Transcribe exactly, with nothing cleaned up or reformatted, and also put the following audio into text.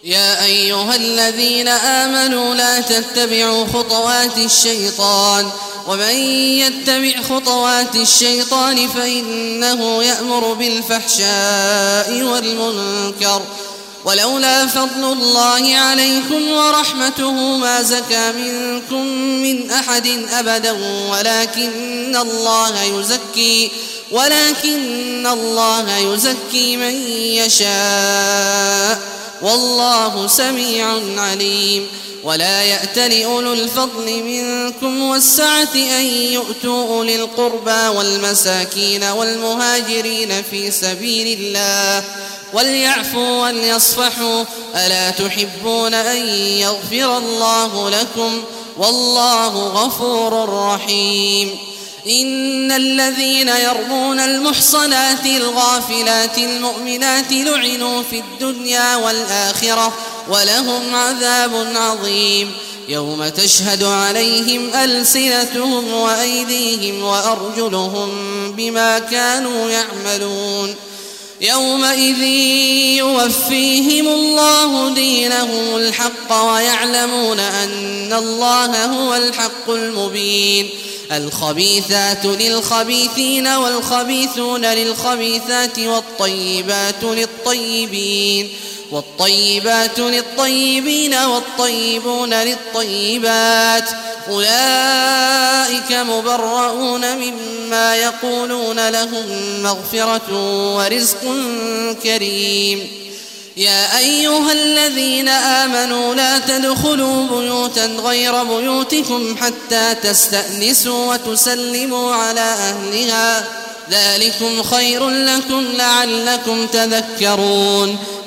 يا أيها الذين آمنوا لا تتبعوا خطوات الشيطان ومن يتبع خطوات الشيطان فإنه يأمر بالفحشاء والمنكر ولولا فضل الله عليكم ورحمته ما زكى منكم من أحد أبدا ولكن الله يزكي ولكن الله يزكي من يشاء والله سميع عليم. ولا يأتل أولو الفضل منكم والسعة أن يؤتوا أولي القربى والمساكين والمهاجرين في سبيل الله وليعفوا وليصفحوا ألا تحبون أن يغفر الله لكم والله غفور رحيم. إن الذين يرمون المحصنات الغافلات المؤمنات لعنوا في الدنيا والآخرة ولهم عذاب عظيم يوم تشهد عليهم ألسنتهم وأيديهم وأرجلهم بما كانوا يعملون يومئذ يوفيهم الله دينهم الحق ويعلمون أن الله هو الحق المبين. الخبيثات للخبيثين والخبيثون للخبيثات والطيبات للطيبين والطيبات للطيبين والطيبون للطيبات أولئك مبرؤون مما يقولون لهم مغفرة ورزق كريم. يا أيها الذين آمنوا لا تدخلوا بيوتا غير بيوتكم حتى تستأنسوا وتسلموا على أهلها ذلكم خير لكم لعلكم تذكرون.